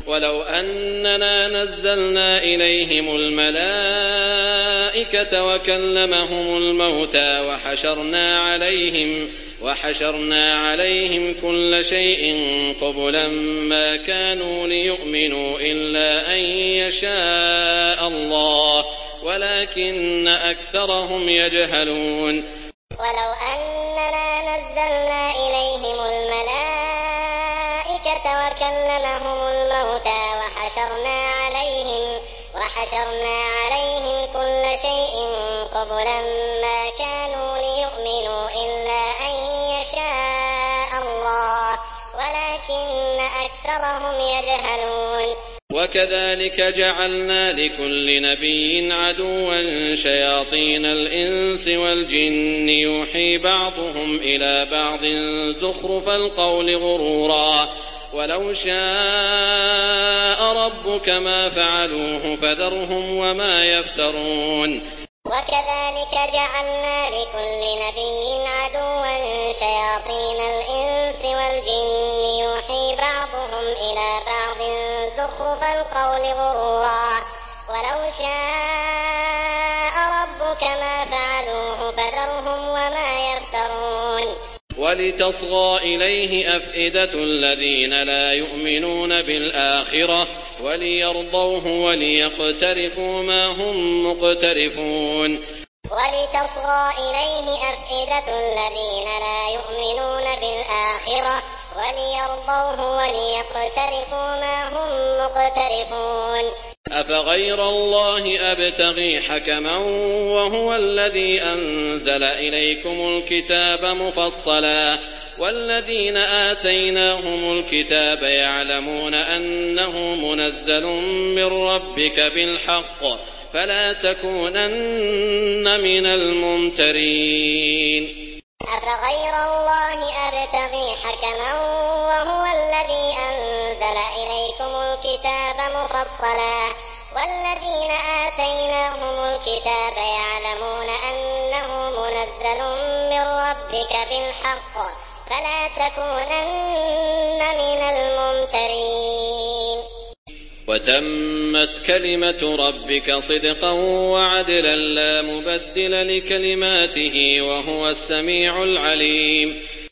ولو أننا نزلنا إليهم الملائكة وكلمهم الموتى وحشرنا عليهم كل شيء قبلا ما كانوا ليؤمنوا إلا أن يشاء الله ولكن أكثرهم يجهلون. ولو أننا نزلنا إليهم الملائكة وكلمهم الموتى وحشرنا عليهم كل شيء قبلا ما كانوا ليؤمنوا إلا أن يشاء الله ولكن أكثرهم يجهلون. وكذلك جعلنا لكل نبي عدوا شياطين الإنس والجن يوحي بعضهم إلى بعض زخرف القول غرورا ولو شاء ربك ما فعلوه فذرهم وما يفترون. وكذلك جعلنا لكل نبي عدوا شياطين الإنس والجن يوحي بعضهم إلى بعض زخرف القول غرورا ولو شاء ربك ما فعلوه فذرهم وما يفترون. ولتصغى إليه أفئدة الذين لا يؤمنون بالآخرة وليرضوه وليقترفوا ما هم مقترفون. ولتصغى إليه أفئدة الذين لا يؤمنون بالآخرة وليرضوه وليقترفوا ما هم مقترفون. أفغير الله أبتغي حكما وهو الذي أنزل إليكم الكتاب مفصلا والذين آتيناهم الكتاب يعلمون أنه منزل من ربك بالحق فلا تكونن من الممترين. أفغير الله أبتغي حكما وهو الذي أنزل إليكم الكتاب مفصلا والذين آتيناهم الكتاب يعلمون أنه منزل من ربك بالحق فلا تكونن من الممترين. وتمت كلمة ربك صدقا وعدلا لا مبدل لكلماته وهو السميع العليم.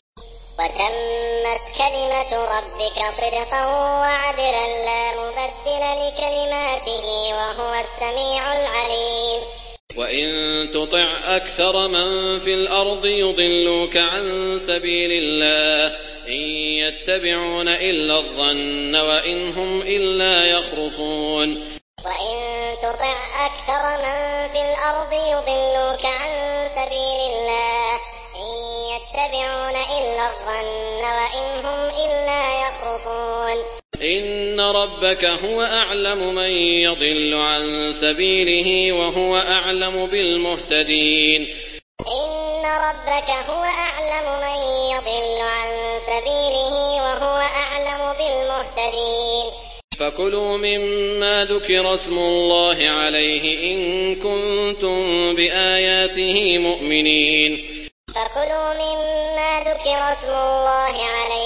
وتمت كلمة ربك صدقا وعدلا لا مبدل لكلماته وهو السميع العليم. وإن تطع أكثر من في الأرض يضلوك عن سبيل الله إن يتبعون إلا الظن وإن هم إلا يخرصون. وإن تطع أكثر من في الأرض يضلوك عن سبيل الله إن يتبعون إلا الظن وإن هم إلا يخرصون. إن ربك هو أعلم من يضل عن سبيله وهو أعلم بالمهتدين. إن ربك هو أعلم من يضل عن سبيله وهو أعلم بالمهتدين. فكلوا مما ذكر اسم الله عليه إن كنتم بآياته مؤمنين. فكلوا مما ذكر اسم الله عليه